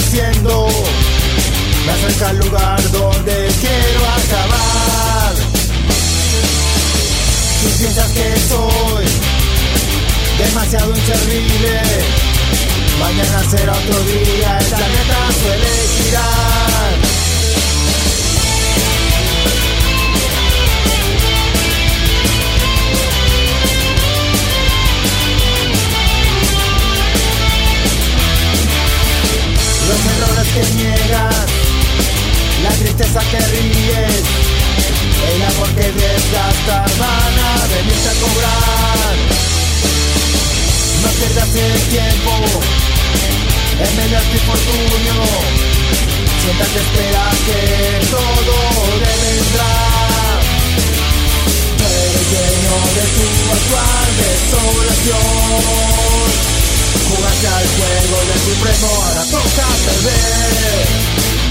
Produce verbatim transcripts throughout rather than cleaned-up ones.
haciendo me acerca al lugar donde quiero acabar. Si piensas que soy demasiado inservible, mañana será otro día, el planeta suele girar. Los errores que niegas, la tristeza que ríes, el amor que desgastas van a venirte a cobrar. No pierdas el tiempo en medio de tu infortunio, siéntate, espera que todo vendrá. Pero lleno de tu actual desolación, jugaste al juego del supremo, ahora toca perder.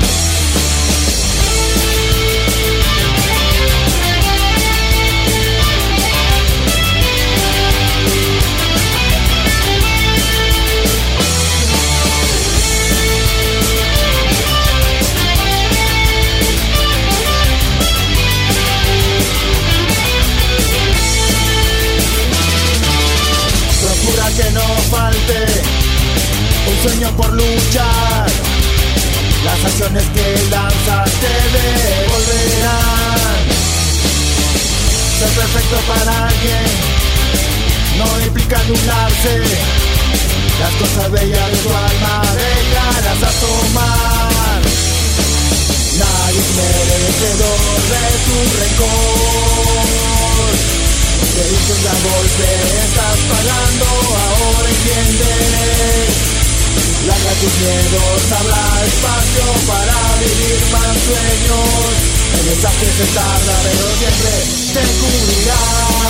Que no falte un sueño por luchar, las acciones que lanzas te devolverán. Ser perfecto para alguien no implica anularse, las cosas bellas de tu alma déjalas a tomar. Nadie es merecedor de tu rencor, te dicen la golpe, estás pagando, ahora entiendes. Larga tus miedos, habla espacio para vivir más sueños. El desastre se tarda, pero siempre te cubrirá.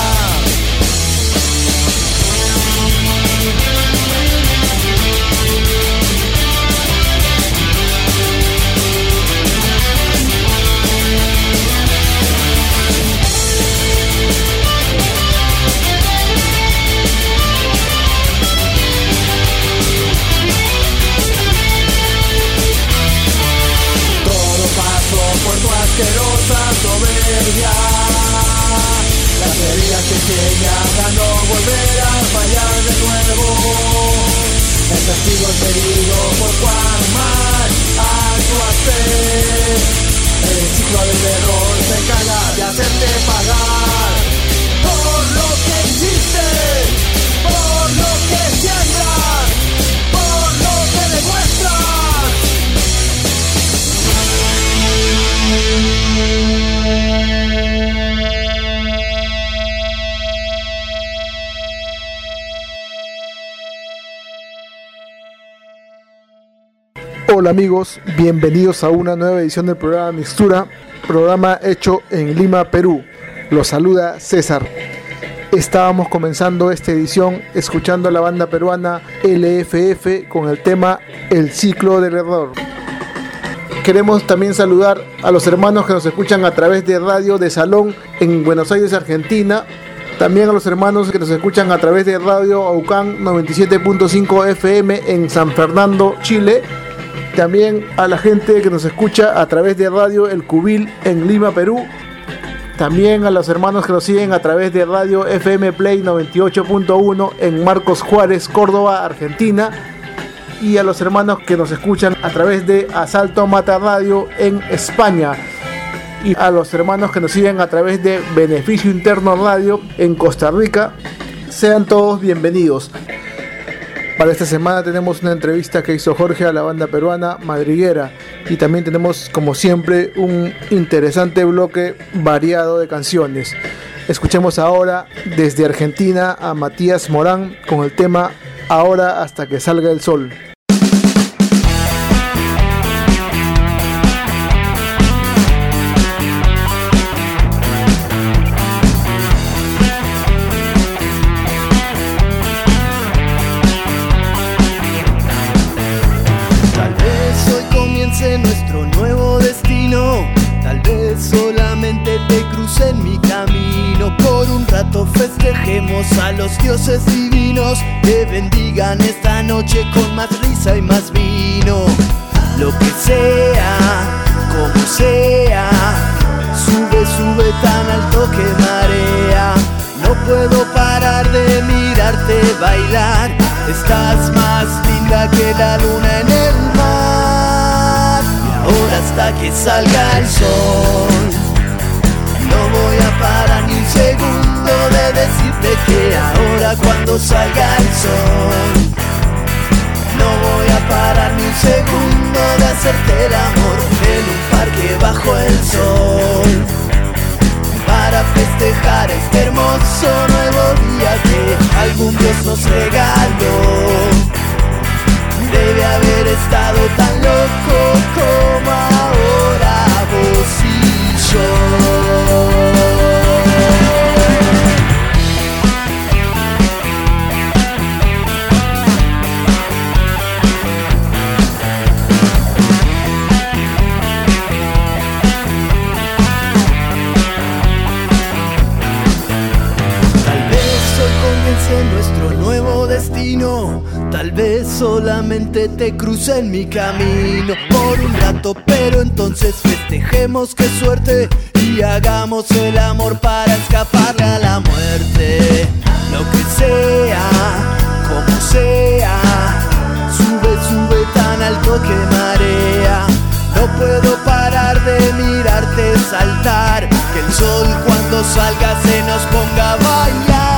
Por tu asquerosa soberbia, las heridas te enseñan a no volver a fallar de nuevo. El castigo es medido por cuán mal actuaste. El ciclo del error se encarga de hacerte pagar por lo que hiciste, por lo que siembras, por lo que demuestras. Hola amigos, bienvenidos a una nueva edición del programa Mixtura, programa hecho en Lima, Perú. Los saluda César. Estábamos comenzando esta edición escuchando a la banda peruana L F F con el tema El Ciclo del Error. Queremos también saludar a los hermanos que nos escuchan a través de Radio de Salón en Buenos Aires, Argentina. También a los hermanos que nos escuchan a través de Radio Aucán noventa y siete punto cinco F M en San Fernando, Chile. También a la gente que nos escucha a través de Radio El Cubil en Lima, Perú. También a los hermanos que nos siguen a través de Radio F M Play noventa y ocho punto uno en Marcos Juárez, Córdoba, Argentina. Y a los hermanos que nos escuchan a través de Asalto Mata Radio en España. Y a los hermanos que nos siguen a través de Beneficio Interno Radio en Costa Rica. Sean todos bienvenidos. Para esta semana tenemos una entrevista que hizo Jorge a la banda peruana Madriguera. Y también tenemos, como siempre, un interesante bloque variado de canciones. Escuchemos ahora desde Argentina a Matías Morán con el tema Ahora hasta que salga el sol. Nuestro nuevo destino, tal vez solamente te cruce en mi camino. Por un rato festejemos a los dioses divinos que bendigan esta noche con más risa y más vino. sea, como sea. Sube, sube tan alto que marea. No puedo parar de mirarte bailar. Estás más linda que la luna en el mar. Y ahora hasta que salga el sol, no voy a parar ni un segundo de decirte que ahora cuando salga el sol, no voy a parar ni un segundo de hacerte el amor en un parque bajo el sol, para festejar este hermoso nuevo día que algún Dios nos regaló. Debe haber estado tan loco como ahora vos y yo. Nuestro nuevo destino, tal vez solamente te cruce en mi camino por un rato, pero entonces festejemos qué suerte y hagamos el amor para escaparle a la muerte. Lo que sea, como sea, sube, sube tan alto que marea. No puedo parar de mirarte saltar, que el sol cuando salga se nos ponga a bailar.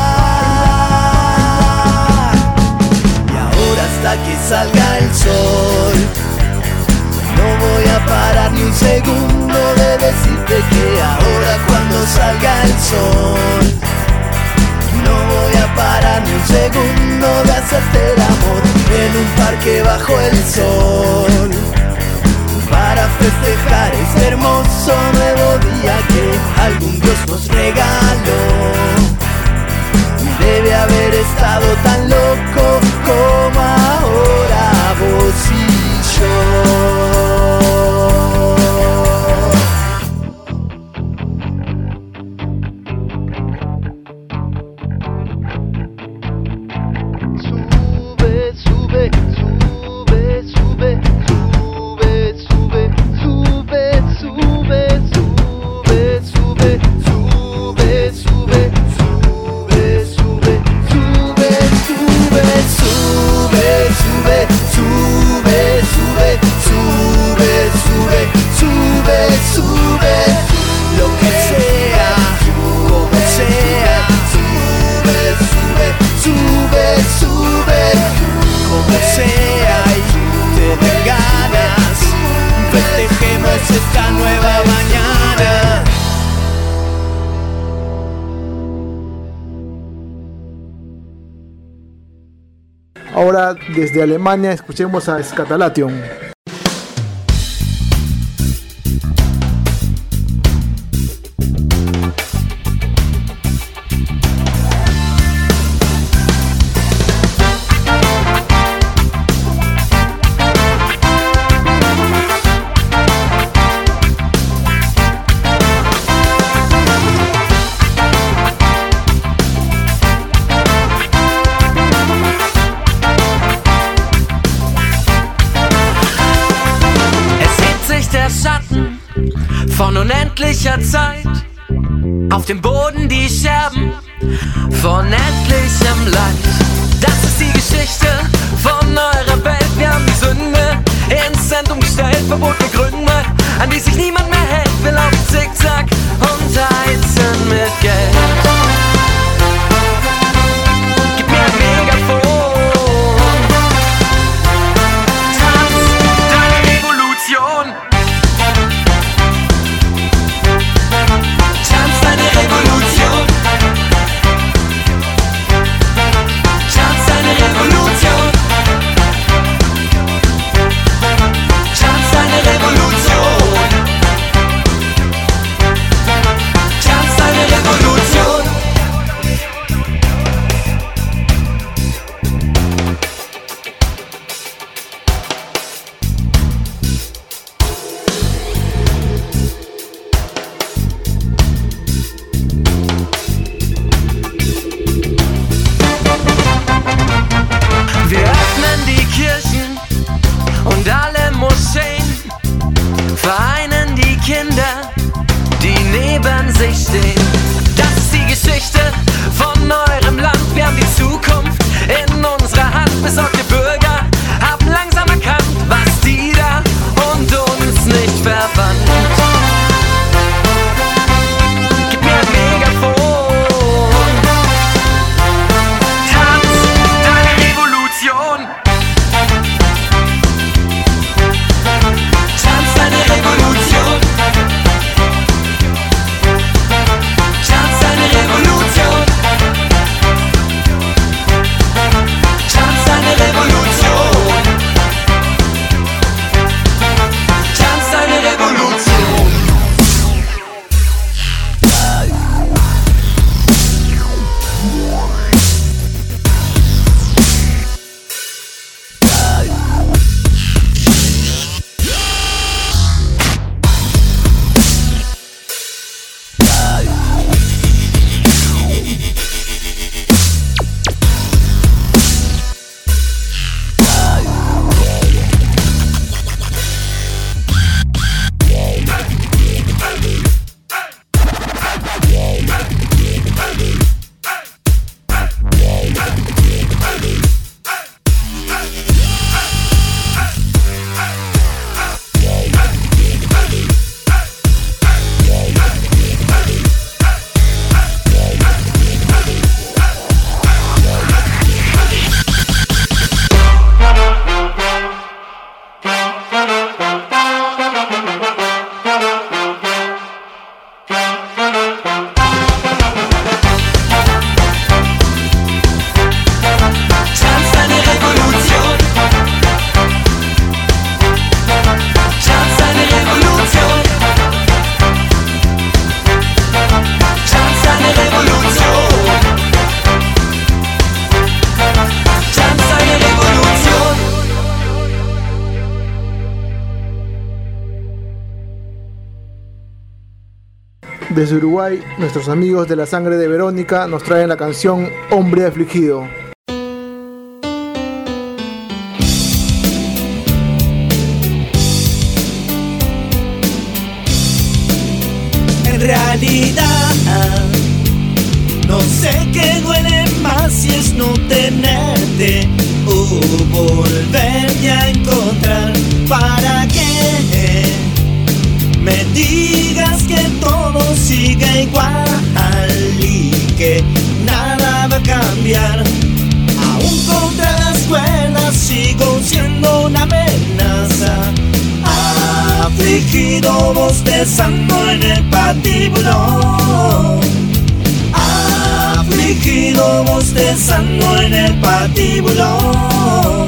Hasta que salga el sol, no voy a parar ni un segundo de decirte que ahora cuando salga el sol, no voy a parar ni un segundo de hacerte el amor en un parque bajo el sol, para festejar este hermoso nuevo día que algún Dios nos regaló. Debe haber estado tan loco como ahora vos y yo. Sube, sube, sube, sube, sube, sube, sube, sube, sube, sube, sube, sube. Sube, sube, lo que sea, como sea. Sube, sube, sube, sube, como sea y te den ganas. Festejemos esta nueva mañana. Ahora desde Alemania escuchemos a Scathalation. Von unendlicher Zeit, auf dem Boden die Scherben von endlichem Leid. Das ist die Geschichte von eurer Welt. Wir haben die Sünde ins Zentrum gestellt, verbotene Gründe, an die sich niemand mehr hält. Wir laufen zickzack und heizen mit Geld. Gib mir ein Megafon, tanz deine Revolution. Revolution. Tanz deine Revolution. Tanz deine Revolution. sich stehen. Das ist die Geschichte von eurem Land. Wir haben die Zukunft in unserer Hand. Besorgte Bürger haben langsam erkannt, was die da und uns nicht verband. Gib mir ein Megafon, tanz deine Revolution. Tanz deine Revolution. Tanz deine Revolution. Tanz deine Revolution. Tanz deine Revolution. Desde Uruguay, nuestros amigos de la sangre de Verónica nos traen la canción Hombre Afligido. En realidad, no sé qué duele más, si es no tenerte o volverte a encontrar. ¿Para qué me digas que todo sigue igual y que nada va a cambiar? Aún contra las cuerdas sigo siendo una amenaza, afligido bostezando en el patíbulo, afligido bostezando en el patíbulo.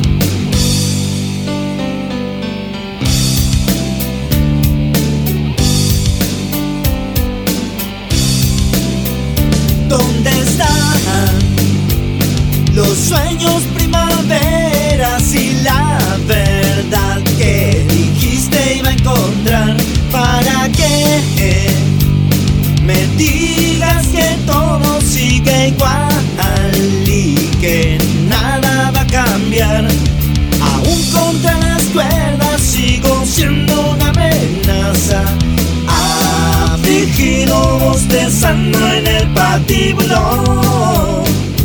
¿Dónde están los sueños primaveras y la verdad que dijiste iba a encontrar? ¿Para qué me digas que todo sigue igual y que nada va a cambiar? Aún contra las cuerdas sigo siendo una amenaza, afligido bostezando en el patíbulo,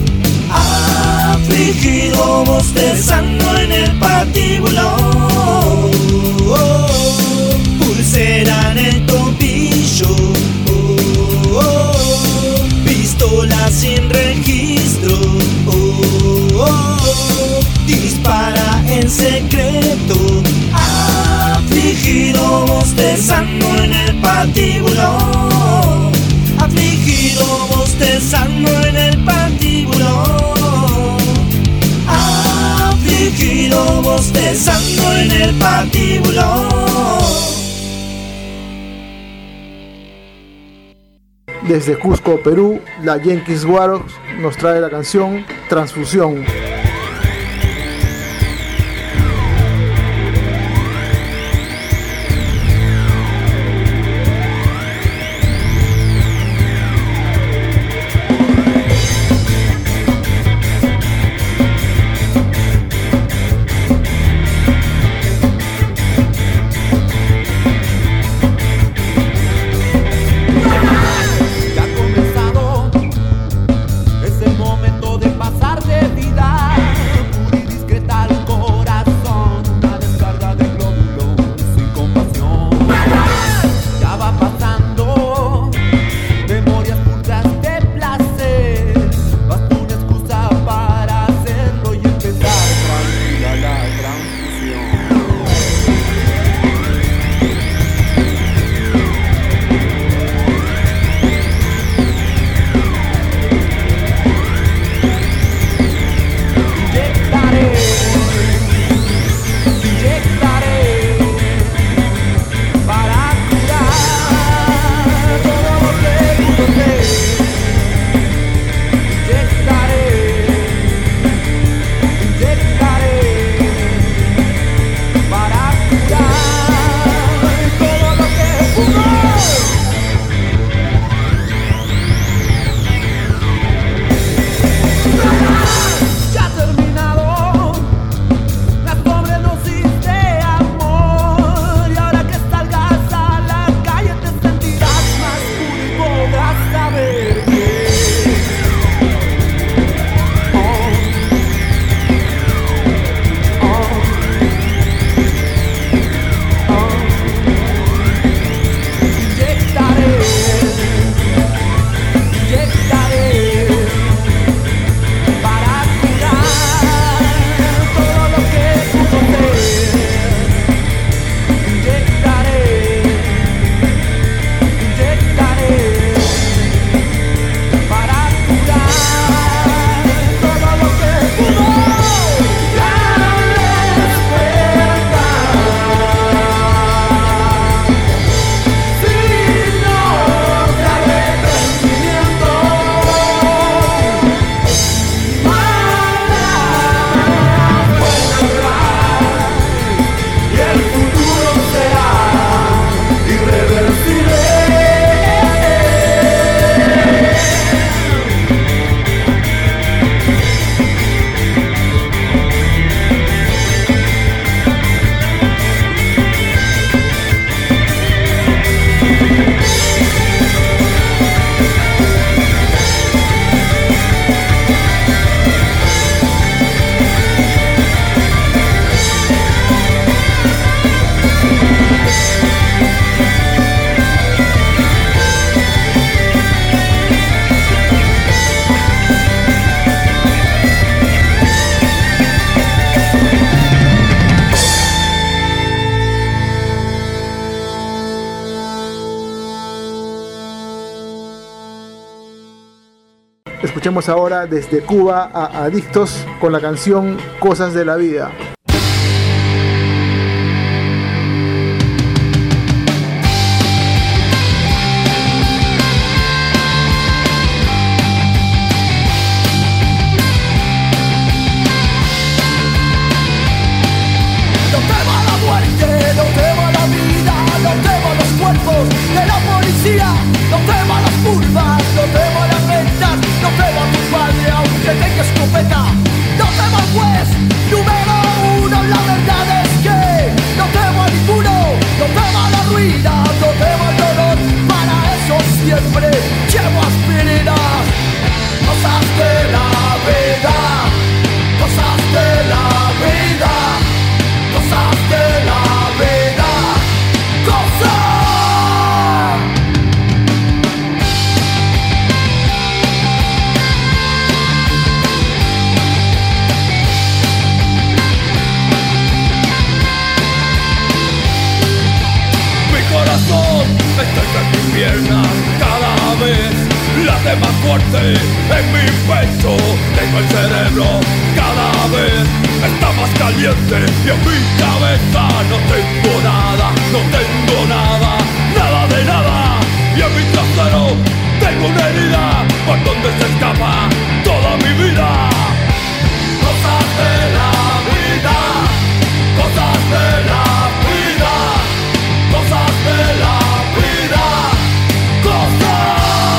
afligido bostezando en el patíbulo. Oh, oh, pulsera en el tobillo, oh, oh, pistola sin registro, oh, oh, dispara en secreto, afligido bostezando en el patíbulo, afligido bostezando en el patíbulo, afligido bostezando en el patíbulo. Desde Cusco, Perú, la Yankees Guaros nos trae la canción Transfusión. escuchemos ahora desde Cuba a Adictos con la canción Cosas de la Vida. De la policía, no temo a las curvas, no temo a las rentas, no temo a tu padre aunque tenga escopeta, no temo al juez número uno, la verdad es que no temo a ninguno, no temo a la ruina, no temo al dolor, para eso siempre llevo aspirinas, cosas de la vida, cosas de la vida, cosas de la vida, cosas. Estoy en mi pierna cada vez late más fuerte en mi pecho. Tengo el cerebro cada vez está más caliente y en mi cabeza no tengo nada, no tengo nada, nada de nada. Y en mi trasero tengo una herida por donde se escapa toda mi vida. Cosas de la vida, cosas de la vida, cosas de la vida, cosas.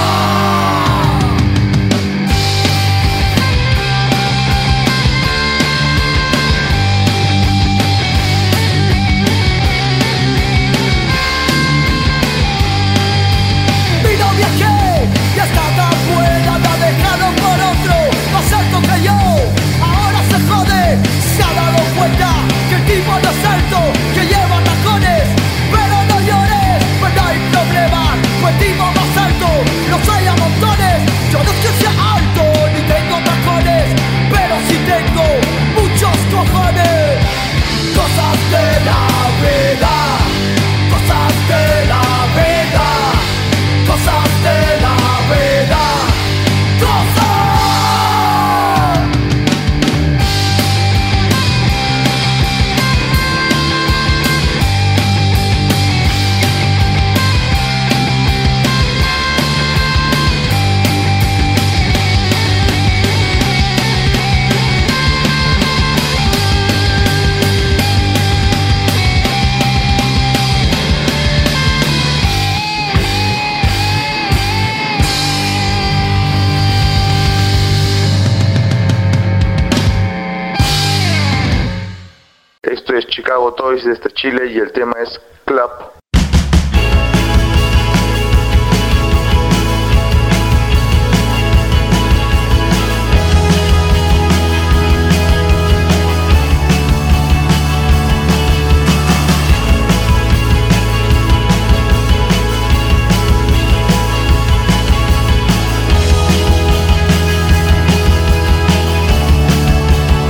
Mi novia que ya está tan buena, me ha dejado por otro más alto que yo. Ahora se jode, se ha dado cuenta que el tipo no es alto, que lleva tacones, pero no llores, pues no hay problema, pues tipo más alto, los hay a montones. Yo no es que sea alto, ni tengo tacones, pero sí tengo muchos cojones. Cosas de la vida, cosas de la vida, cosas de la vida, cosas. Esto es Chicago Toys desde Chile y el tema es Clap.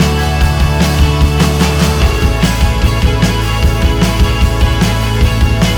Cosas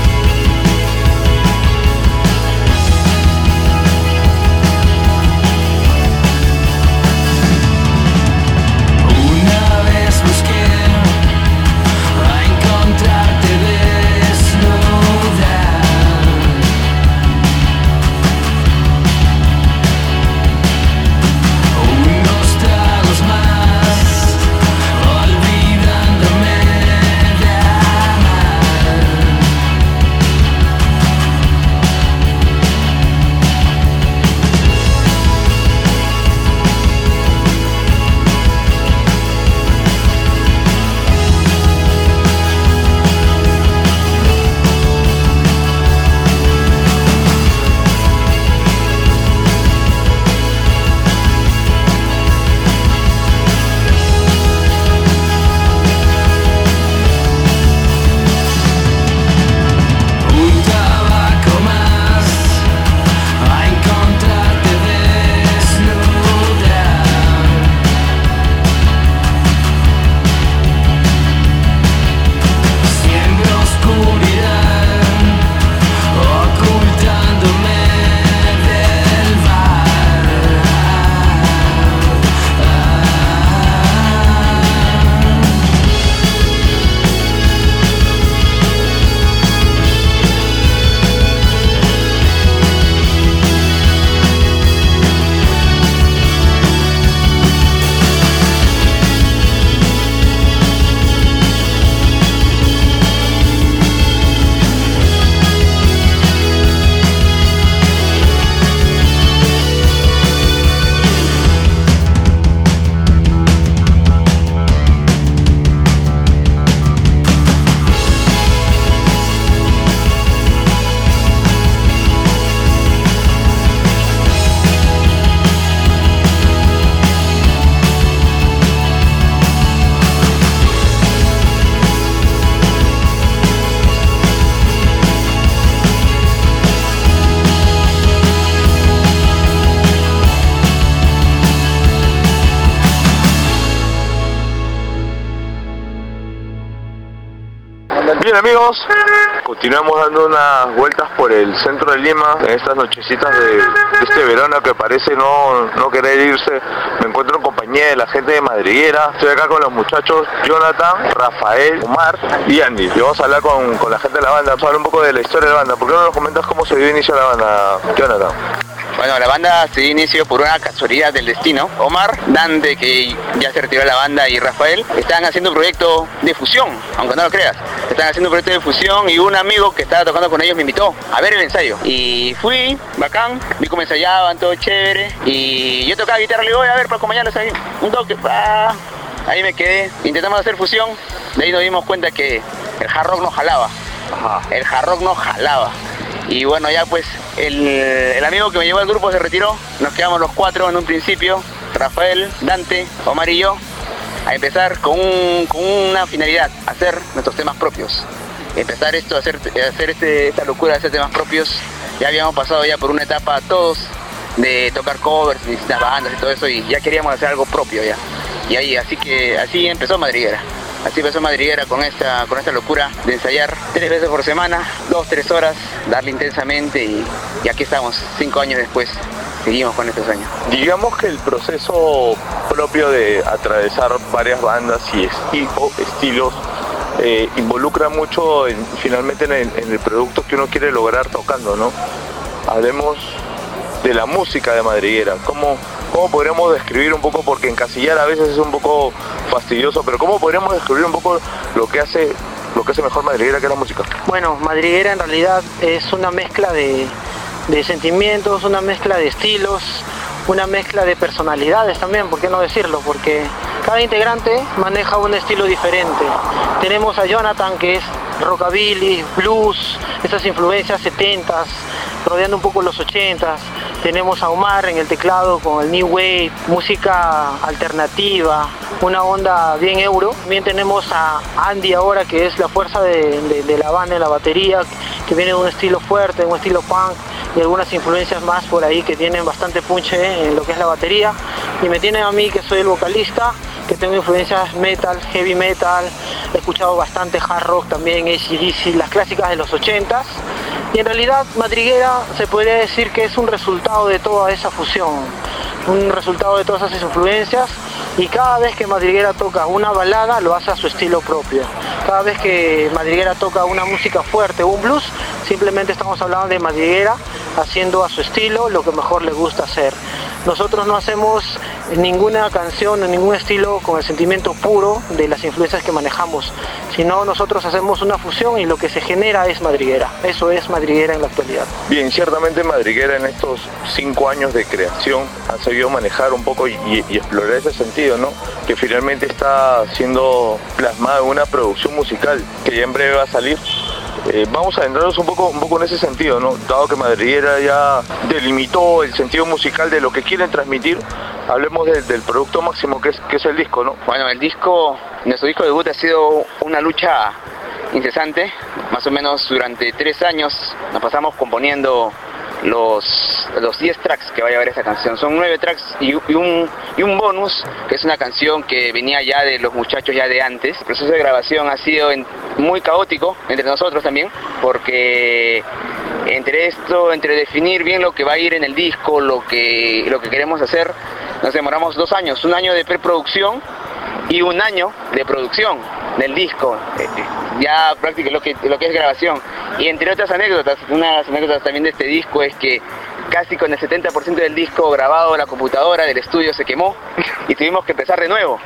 Bien amigos, continuamos dando unas vueltas por el centro de Lima en estas nochecitas de, de este verano que parece no, no querer irse. Me encuentro en compañía de la gente de Madriguera. Estoy acá con los muchachos Jonathan, Rafael, Omar y Andy. Y vamos a hablar con, con la gente de la banda, vamos a hablar un poco de la historia de la banda. ¿Por qué no nos comentas cómo se dio inicio a la banda, Jonathan? Bueno, la banda se dio inicio por una casualidad del destino. Omar, Dante, que ya se retiró de la banda, y Rafael estaban haciendo un proyecto de fusión, aunque no lo creas. Estaban haciendo un proyecto de fusión y un amigo que estaba tocando con ellos me invitó a ver el ensayo. Y fui, bacán, vi cómo ensayaban, todo chévere. Y yo tocaba guitarra, le digo, voy a ver para acompañarlos ahí. Un toque, ah, ahí me quedé. Intentamos hacer fusión, de ahí nos dimos cuenta que el hard rock no jalaba. Ajá. El hard rock no jalaba. Y bueno, ya pues el, el amigo que me llevó al grupo se retiró, nos quedamos los cuatro en un principio, Rafael, Dante, Omar y yo, a empezar con, un, con una finalidad, hacer nuestros temas propios. Empezar esto, hacer, hacer este, esta locura de hacer temas propios. Ya habíamos pasado ya por una etapa todos de tocar covers, de distintas bandas y todo eso, y ya queríamos hacer algo propio ya. Y ahí, así que así empezó Madriguera. Así empezó Madriguera con esta, con esta locura de ensayar tres veces por semana, dos, tres horas, darle intensamente y, y aquí estamos, cinco años después, seguimos con este sueño. Digamos que el proceso propio de atravesar varias bandas y estilo, estilos eh, involucra mucho en, finalmente en el, en el producto que uno quiere lograr tocando, ¿no? Hablemos de la música de Madriguera. ¿Cómo, cómo podríamos describir un poco, porque encasillar a veces es un poco fastidioso, pero cómo podríamos describir un poco lo que hace lo que hace mejor Madriguera, que es la música? Bueno, Madriguera en realidad es una mezcla de, de sentimientos, una mezcla de estilos, una mezcla de personalidades también, ¿por qué no decirlo? Porque cada integrante maneja un estilo diferente. Tenemos a Jonathan, que es rockabilly, blues, esas influencias setentas, rodeando un poco los ochentas. Tenemos a Omar en el teclado con el new wave, música alternativa, una onda bien euro. También tenemos a Andy ahora, que es la fuerza de, de, de la banda en la batería, que viene de un estilo fuerte, un estilo punk, y algunas influencias más por ahí que tienen bastante punche en lo que es la batería. Y me tienen a mí, que soy el vocalista, que tengo influencias metal, heavy metal, he escuchado bastante hard rock también, A C D C, las clásicas de los ochentas. Y en realidad Madriguera se podría decir que es un resultado de toda esa fusión, un resultado de todas esas influencias, y cada vez que Madriguera toca una balada lo hace a su estilo propio. Cada vez que Madriguera toca una música fuerte o un blues, simplemente estamos hablando de Madriguera haciendo a su estilo lo que mejor le gusta hacer. Nosotros no hacemos ninguna canción o ningún estilo con el sentimiento puro de las influencias que manejamos, sino nosotros hacemos una fusión y lo que se genera es Madriguera. Eso es Madriguera en la actualidad. Bien, ciertamente Madriguera en estos cinco años de creación ha sabido manejar un poco y, y, y explorar ese sentido, ¿no? Que finalmente está siendo plasmado en una producción musical que ya en breve va a salir. Eh, vamos a adentrarnos un poco, un poco en ese sentido, ¿no? Dado que Madriguera ya delimitó el sentido musical de lo que quieren transmitir, hablemos de, del producto máximo que es, que es el disco, ¿no? Bueno, el disco, nuestro disco debut ha sido una lucha incesante, más o menos durante tres años nos pasamos componiendo los los diez tracks que va a llevar esta canción. Son nueve tracks y, y, un, y un bonus, que es una canción que venía ya de los muchachos ya de antes. El proceso de grabación ha sido en, muy caótico entre nosotros también, porque entre esto, entre definir bien lo que va a ir en el disco, lo que, lo que queremos hacer, nos demoramos dos años, un año de preproducción y un año de producción del disco, ya prácticamente lo que, lo que es grabación. Y entre otras anécdotas, una de las anécdotas también de este disco es que casi con el setenta por ciento del disco grabado, la computadora del estudio se quemó y tuvimos que empezar de nuevo.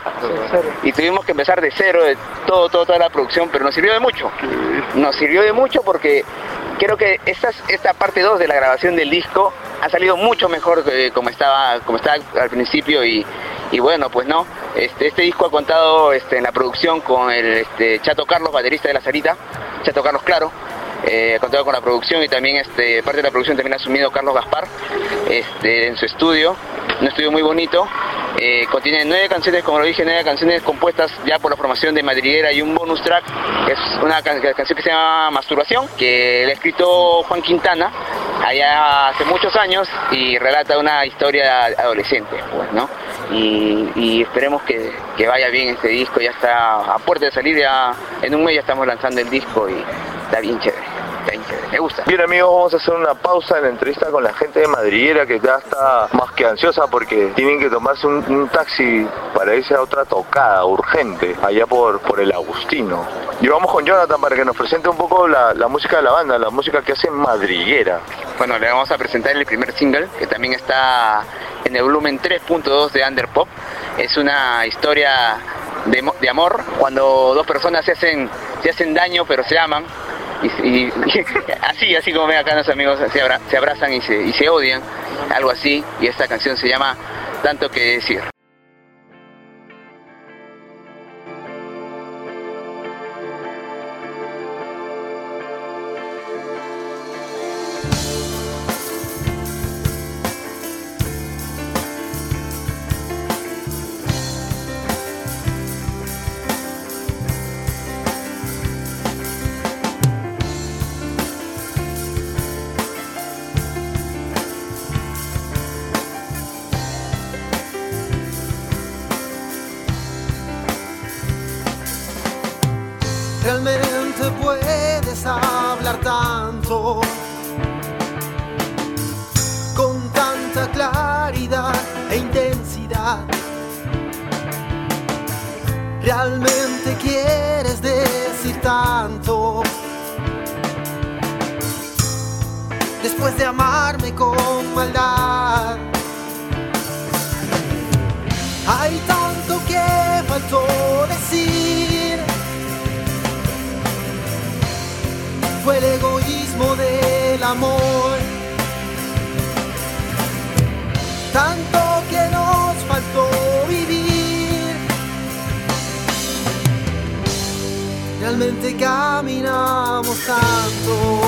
Y tuvimos que empezar de cero, de todo, todo, toda la producción, pero nos sirvió de mucho. Nos sirvió de mucho porque creo que esta, esta parte dos de la grabación del disco ha salido mucho mejor que como estaba, como estaba al principio y, y bueno, pues no, este, este disco ha contado este, en la producción con el este, Chato Carlos, baterista de La Sarita, Chato Carlos Claro. Eh, ha contado con la producción y también este, parte de la producción también ha asumido Carlos Gaspar este, en su estudio, un estudio muy bonito. Eh, contiene nueve canciones, como lo dije, nueve canciones compuestas ya por la formación de Madriguera y un bonus track, que es una can- canción que se llama Masturbación, que la ha escrito Juan Quintana allá hace muchos años y relata una historia adolescente, pues, ¿no? Y, y esperemos que, que vaya bien este disco. Ya está a puerta de salir, ya en un mes ya estamos lanzando el disco y está bien chévere, está bien chévere, me gusta. Bien, amigos, vamos a hacer una pausa en la entrevista con la gente de Madriguera, que ya está más que ansiosa porque tienen que tomarse un, un taxi para irse a otra tocada urgente allá por, por el Agustino. Y vamos con Jonathan para que nos presente un poco la, la música de la banda, la música que hace Madriguera. Bueno, le vamos a presentar el primer single, que también está en el volumen tres punto dos de Underpop. Es una historia de, de amor, cuando dos personas se hacen, se hacen daño pero se aman. Y, y, y así, así como ven acá los amigos, se, abra, se abrazan y se, y se odian, algo así. Y esta canción se llama Tanto que decir. Realmente puedes hablar tanto, con tanta claridad e intensidad. Realmente quieres decir tanto, después de amarme con maldad. Hay tanto que faltó decir. Fue el egoísmo del amor, tanto que nos faltó vivir. Realmente caminamos tanto.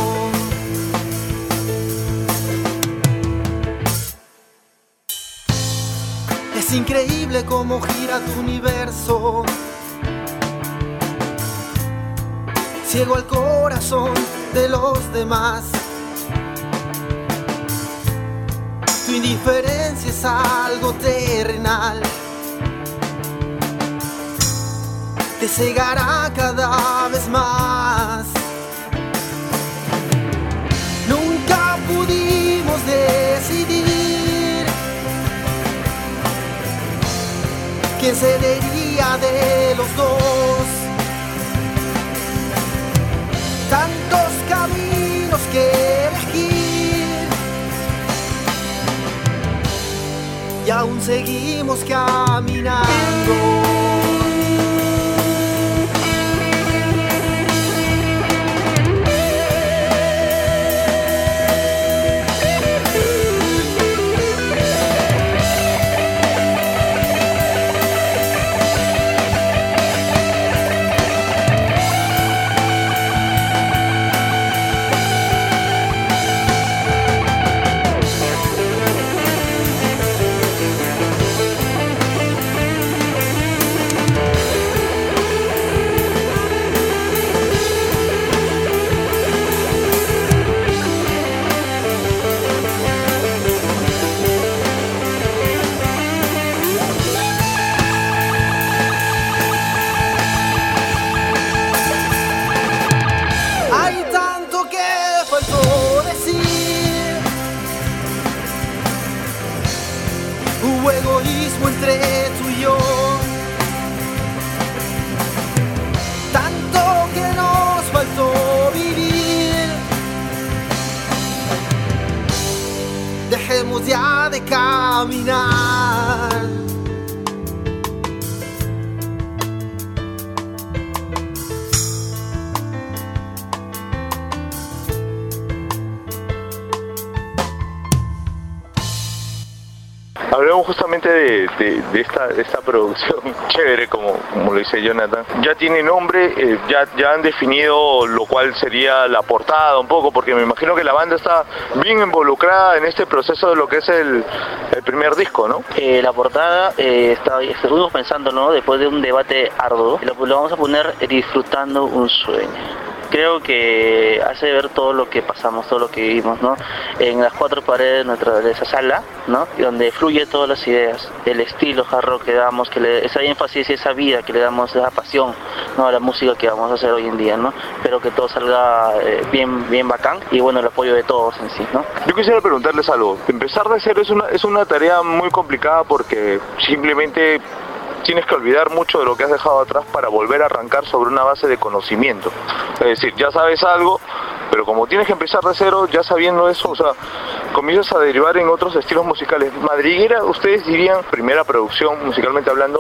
Es increíble cómo gira tu universo, ciego al corazón de los demás. Tu indiferencia es algo terrenal, te cegará cada vez más. Nunca pudimos decidir quién cedería de los dos. Tantos caminos que elegir y aún seguimos caminando. Egoísmo entre tú y yo, tanto que nos faltó vivir. Dejemos ya de caminar. Hablemos justamente de, de, de, esta, de esta producción chévere, como, como lo dice Jonathan. Ya tiene nombre, eh, ya, ya han definido lo cual sería la portada un poco, porque me imagino que la banda está bien involucrada en este proceso de lo que es el, el primer disco, ¿no? Eh, la portada, eh, está, estuvimos pensando, ¿no? Después de un debate arduo, lo, lo vamos a poner Disfrutando un sueño. creo que hace ver todo lo que pasamos, todo lo que vivimos, ¿no? En las cuatro paredes de, nuestra, de esa sala, ¿no? Y donde fluye todas las ideas, el estilo hard rock que damos, que le, esa énfasis y esa vida que le damos, esa pasión, ¿no? A la música que vamos a hacer hoy en día, ¿no? Espero que todo salga eh, bien, bien bacán y bueno, el apoyo de todos en sí, ¿no? Yo quisiera preguntarles algo. Empezar de cero es una, es una tarea muy complicada porque simplemente tienes que olvidar mucho de lo que has dejado atrás para volver a arrancar sobre una base de conocimiento. Es decir, ya sabes algo, pero como tienes que empezar de cero, ya sabiendo eso, o sea, comienzas a derivar en otros estilos musicales. Madriguera, ustedes dirían primera producción musicalmente hablando,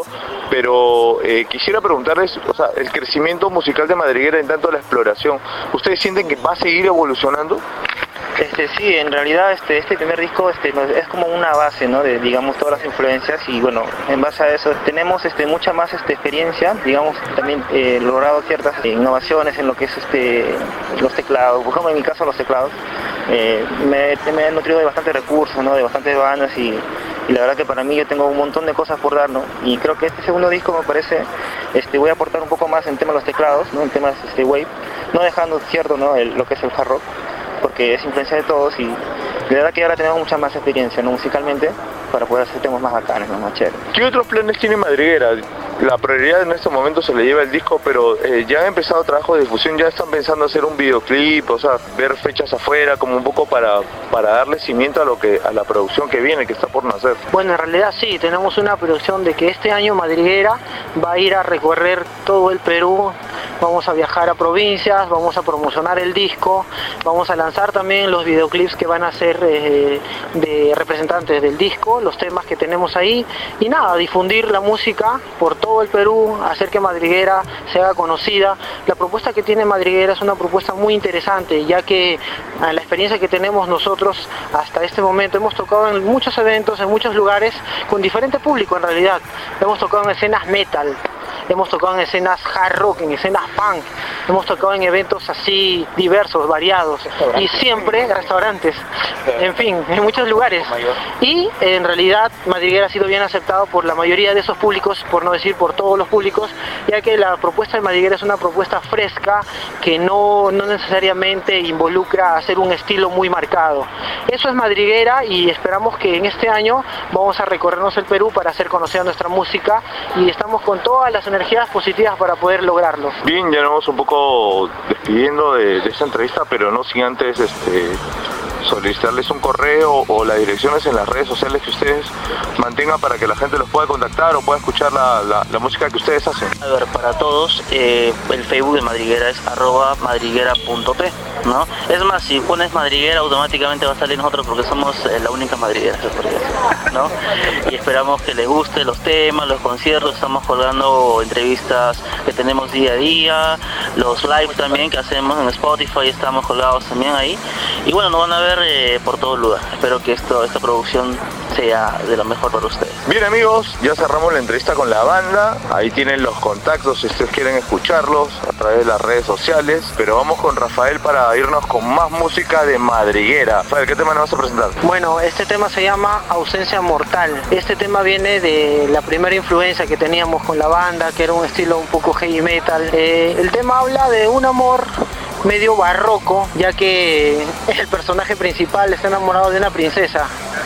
pero eh, quisiera preguntarles, o sea, el crecimiento musical de Madriguera en tanto la exploración, ¿ustedes sienten que va a seguir evolucionando? Este, sí, en realidad este, este primer disco este, es como una base, ¿no? De, digamos, todas las influencias y bueno, en base a eso tenemos este, mucha más este, experiencia, digamos, también eh, logrado ciertas innovaciones en lo que es este, los teclados, por ejemplo, en mi caso los teclados, eh, me, me he nutrido de bastantes recursos, ¿no? De bastantes bandas y, y la verdad que para mí yo tengo un montón de cosas por dar, ¿no? Y creo que este segundo disco me parece, este, voy a aportar un poco más en tema de los teclados, ¿no? En temas este, wave, no dejando cierto, ¿no? El, lo que es el hard rock, porque es influencia de todos y de verdad que ahora tenemos mucha más experiencia, ¿no? Musicalmente para poder hacer temas más bacanes, ¿no? Más chéveres. ¿Qué otros planes tiene Madriguera? La prioridad en este momento se le lleva el disco, pero eh, ya han empezado trabajo de difusión, ya están pensando hacer un videoclip, o sea, ver fechas afuera, como un poco para, para darle cimiento a lo que a la producción que viene, que está por nacer. Bueno, en realidad sí, tenemos una producción de que este año Madriguera va a ir a recorrer todo el Perú, vamos a viajar a provincias, vamos a promocionar el disco, vamos a lanzar también los videoclips que van a ser eh, de representantes del disco, los temas que tenemos ahí y nada, difundir la música por todo el Perú, hacer que Madriguera se haga conocida. La propuesta que tiene Madriguera es una propuesta muy interesante, ya que en la experiencia que tenemos nosotros hasta este momento hemos tocado en muchos eventos, en muchos lugares, con diferente público en realidad. Hemos tocado en escenas metal, hemos tocado en escenas hard rock, en escenas punk, hemos tocado en eventos así diversos, variados, y siempre restaurantes, en fin, en muchos lugares. Y en realidad Madriguera ha sido bien aceptado por la mayoría de esos públicos, por no decir por todos los públicos, ya que la propuesta de Madriguera es una propuesta fresca que no, no necesariamente involucra hacer un estilo muy marcado. Eso es Madriguera y esperamos que en este año vamos a recorrernos el Perú para hacer conocida nuestra música y estamos con todas las energías positivas para poder lograrlo. Bien, ya nos vamos un poco despidiendo de, de esta entrevista, pero no sin antes este, solicitarles un correo o las direcciones en las redes sociales que ustedes mantengan para que la gente los pueda contactar o pueda escuchar la, la, la música que ustedes hacen. A ver, para todos, eh, el Facebook de Madriguera es arroba madriguera punto p, ¿no? Es más, si pones Madriguera automáticamente va a salir nosotros porque somos eh, la única Madriguera, ¿no? Y esperamos que les guste los temas, los conciertos, estamos colgando entrevistas que tenemos día a día, los live también que hacemos en Spotify, estamos colgados también ahí. Y bueno, nos van a ver eh, por todo lugar. Espero que esto, esta producción sea de lo mejor para ustedes. Bien amigos, ya cerramos la entrevista con la banda, ahí tienen los contactos si ustedes quieren escucharlos a través de las redes sociales, pero vamos con Rafael para irnos con más música de Madriguera. Rafael, ¿qué tema nos vas a presentar? Bueno, este tema se llama Ausencia Mortal. Este tema viene de la primera influencia que teníamos con la banda, que era un estilo un poco heavy metal. Eh, el tema habla de un amor medio barroco, ya que el personaje principal está enamorado de una princesa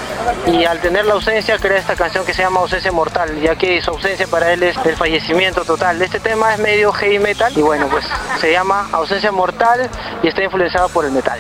y al tener la ausencia crea esta canción que se llama Ausencia Mortal, ya que su ausencia para él es el fallecimiento total. Este tema es medio heavy metal y bueno, pues se llama Ausencia Mortal y está influenciado por el metal.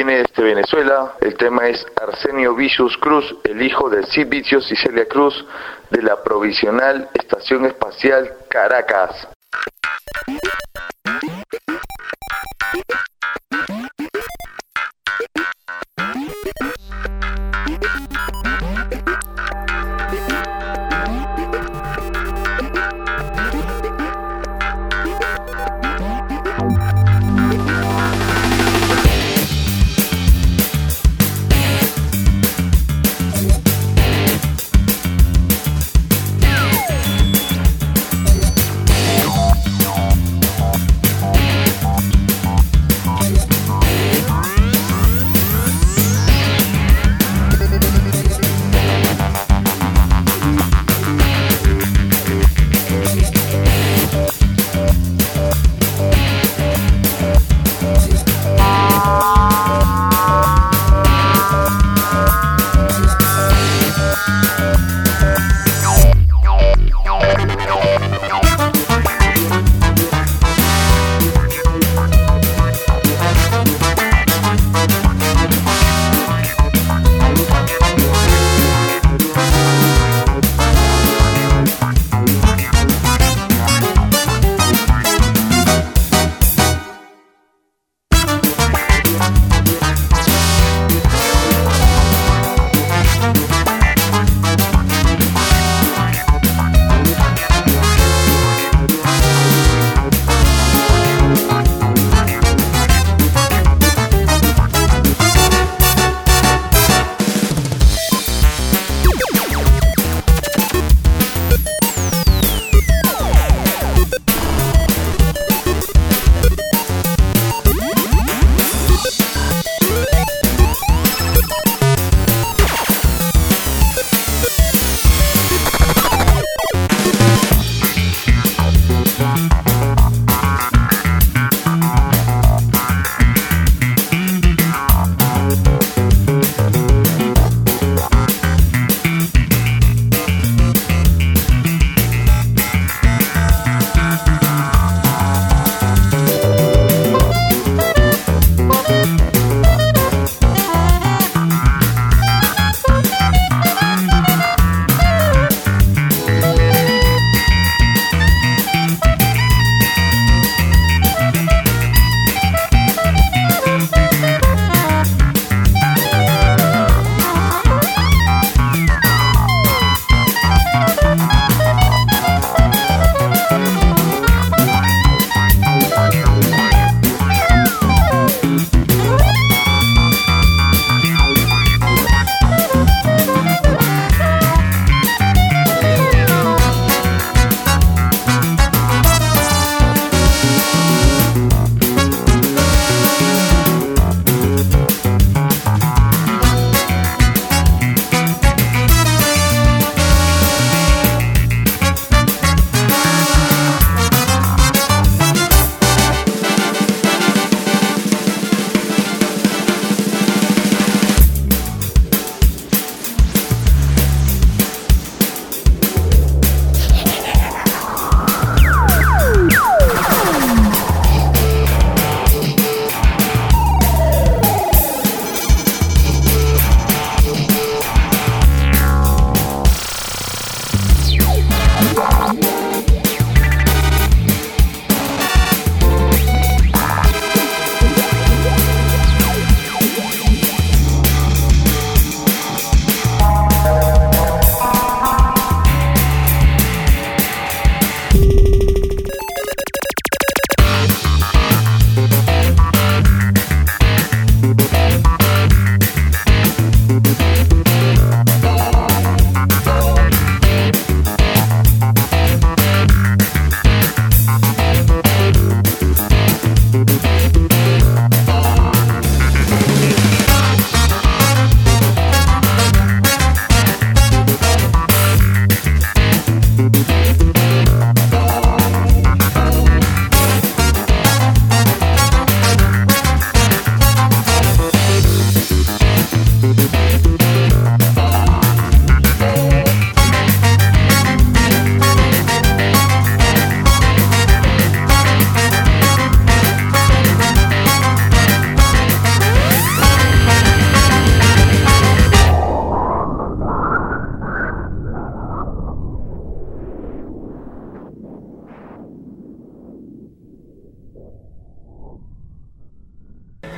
viene desde Venezuela. El tema es Arsenio Vicious Cruz, el hijo de Sid Vicious y Celia Cruz, de la Provisional Estación Espacial Caracas.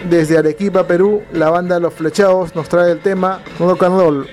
desde Arequipa, Perú, la banda Los Flechados nos trae el tema Rock and Roll.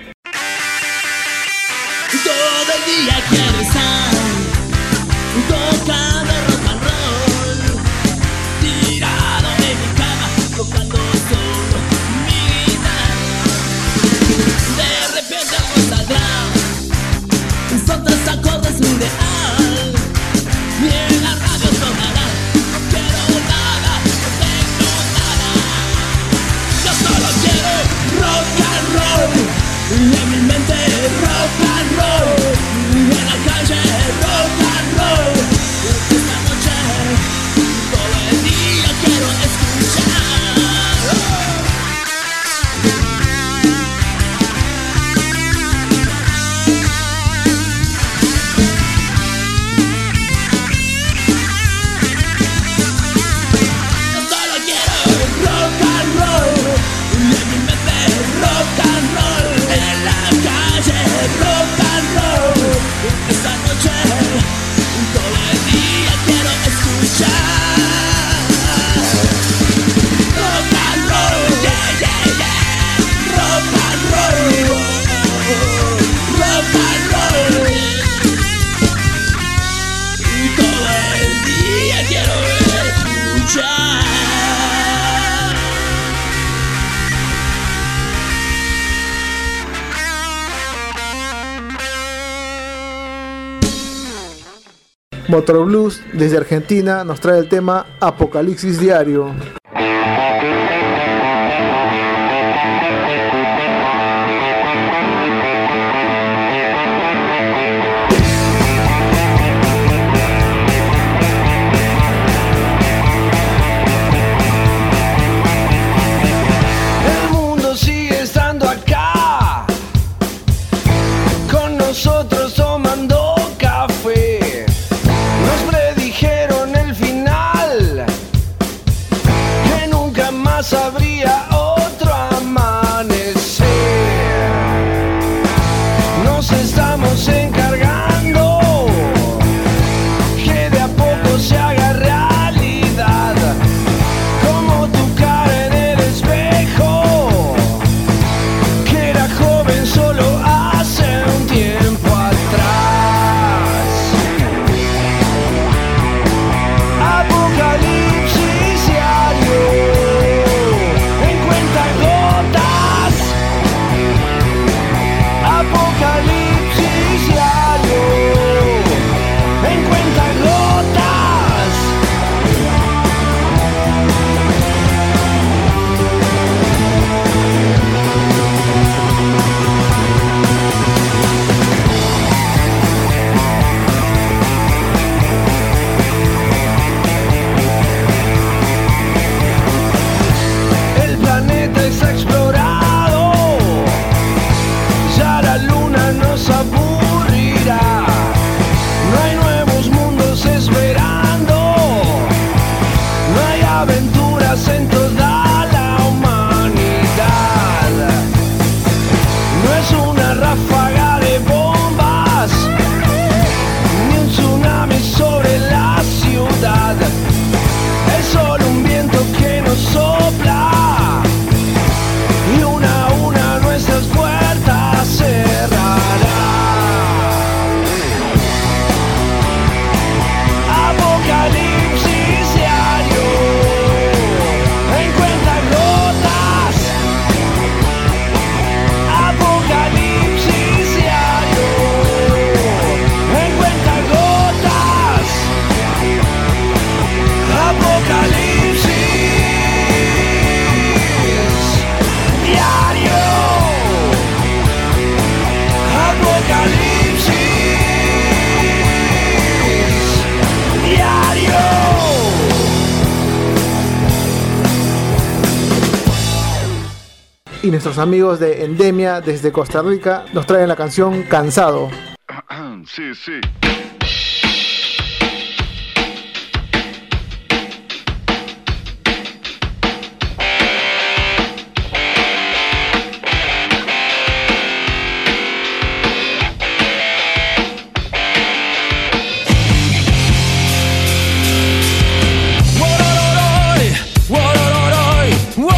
Todo el día quiero estar tocando rock and roll, tirado en mi cama, tocando solo mi guitarra. De repente algo saldrá, son tres acordes un ideal, y en la radio sonará. No quiero nada, no tengo nada, yo solo quiero rock and roll, y en mi mente rock and roll, y en la calle rock and roll. Esta noche todo el día quiero escuchar. Yo solo quiero rock and roll, y en mi mente rock and roll, en la calle rock and roll. Esta noche todo el día quiero escuchar rock and roll, yeah, yeah, yeah. Rock and roll, rock and roll, y todo el día quiero escuchar. Motor Blues desde Argentina nos trae el tema Apocalipsis Diario. El mundo sigue estando acá, con nosotros tomando café. Nos predijeron el final, que nunca más habría otro amanecer. Nos estamos encargando que de a poco se haga realidad, como tu cara en el espejo, que era joven solo hace un tiempo atrás. Apocalipsis diario, en cuentagotas. Apocalipsis diario, en cuentagotas. El planeta está explorado, ya la luna nos aburrirá. No hay nuevos mundos esperando, no hay aventuras en toda la humanidad. No es una ráfaga de bombas, ni un tsunami sobre la ciudad. Es solo un viento que nos sopla, y una a una nuestras puertas cerrará. Apocalipsis diario, en cuentagotas. Apocalipsis diario, en cuentagotas. Apocalipsis diario, apocalipsis diario. Y nuestros amigos de Endemia desde Costa Rica nos traen la canción Cansado. Sí, sí. Worororoy, worororoy,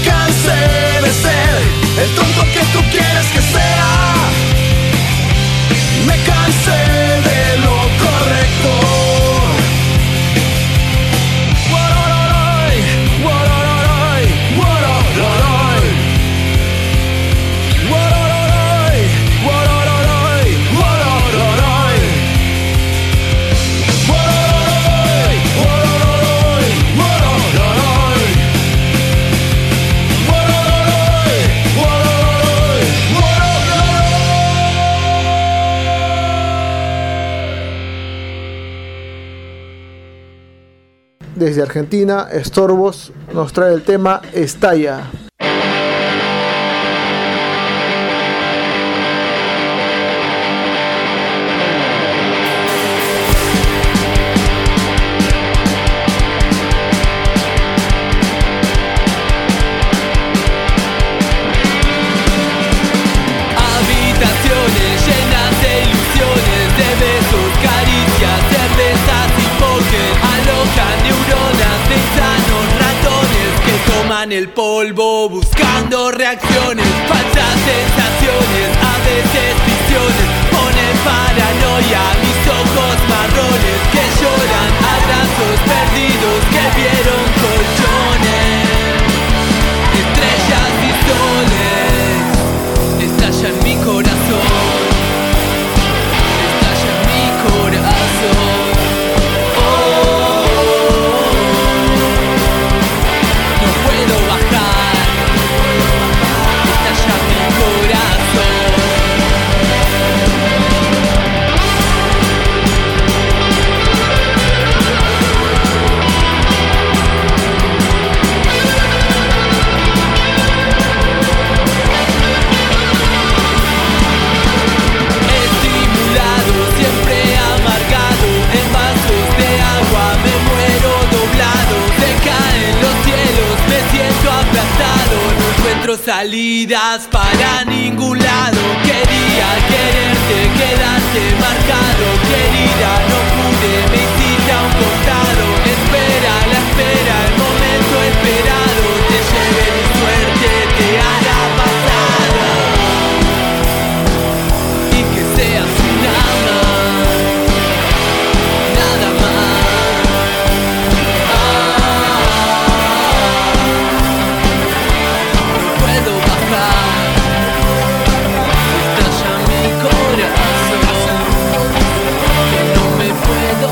cansé de ser el tonto que tú quieres que sea. Me cansé de lo correcto. Guarororoy, guarororoy, guarororoy. Guarororoy, guarororoy, guarororoy. Guarororoy, guarororoy, guarororoy. Guarororoy, guarororoy, guarororoy. Desde Argentina, Estorbos nos trae el tema Estalla. Habitaciones llenas de ilusiones, de besos, caricias, cervezas y póker. Alojan neuronas de insanos ratones que toman el polvo buscando reacciones. Falsas sensaciones, a veces visiones. Ponen paranoia mis ojos marrones que lloran abrazos perdidos que vieron colchones. Estrellas y soles estalla en mi corazón, estalla en mi corazón. Oh, no puedo bajar, estalla en mi corazón. Estimulado, siempre amargado, en vasos de agua me muero doblado. Se caen los cielos, me siento aplastado. No encuentro salidas para ningún lado. Quería quererte, quedarte marcado. Querida, no pude, me hiciste a un costado. Espera, la espera, el momento esperado. Te lleve mi suerte, te hará pasado. Y que seas nada más, nada más. Ah, no puedo bajar, estalla mi corazón, que no me puedo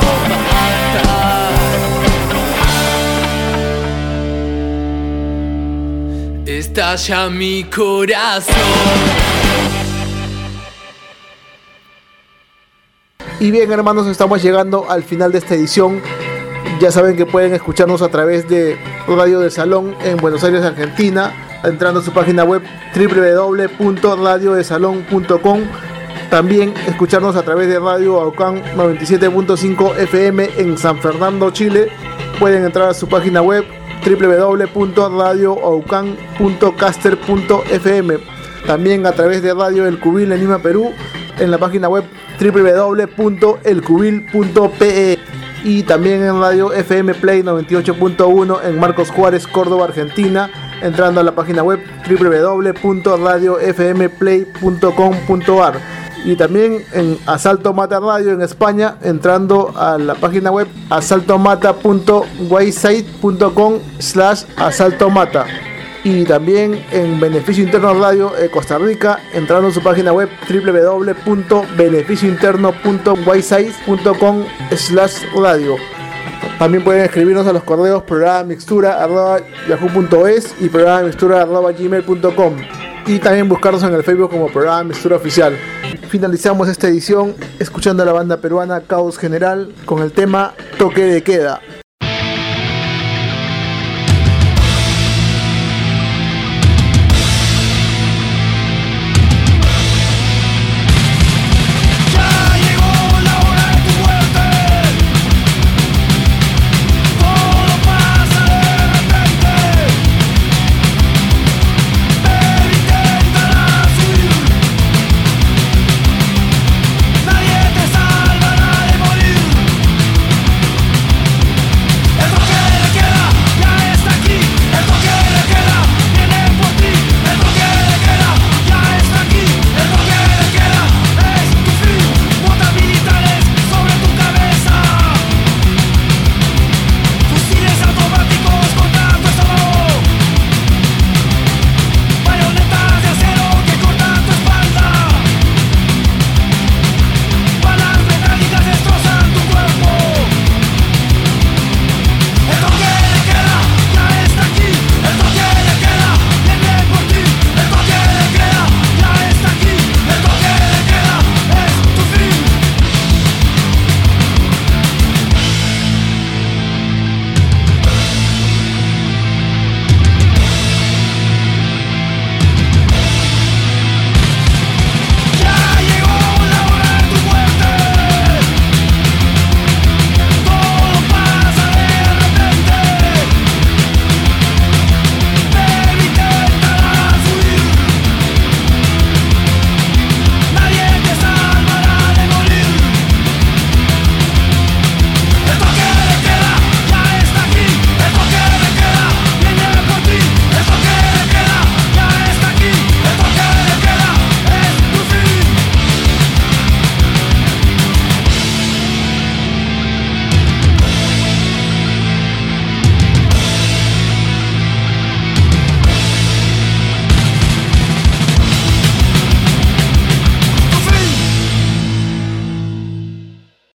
bajar. Estalla mi corazón. Y bien, hermanos, estamos llegando al final de esta edición. Ya saben que pueden escucharnos a través de Radio del Salón en Buenos Aires, Argentina, entrando a su página web doble u doble u doble u punto radio de salón punto com. También escucharnos a través de Radio Aucán noventa y siete punto cinco F M en San Fernando, Chile. Pueden entrar a su página web doble u doble u doble u punto radio aucán punto caster punto f m. También a través de Radio El Cubil en Lima, Perú, en la página web doble u doble u doble u punto el cubil punto p e, y también en Radio F M Play noventa y ocho punto uno en Marcos Juárez, Córdoba, Argentina, entrando a la página web doble u doble u doble u punto radio f m play punto com punto a r, y también en Asalto Mata Radio en España, entrando a la página web asaltomata punto website punto com slash asaltomata. Y también en Beneficio Interno Radio de Costa Rica, entrando en su página web doble u doble u doble u punto beneficio interno punto website punto com slash radio. También pueden escribirnos a los correos programa mixtura arroba yahoo punto es y programa mixtura arroba gmail punto com, y también buscarnos en el Facebook como Programa Mixtura Oficial. Finalizamos esta edición escuchando a la banda peruana Caos General con el tema Toque de Queda.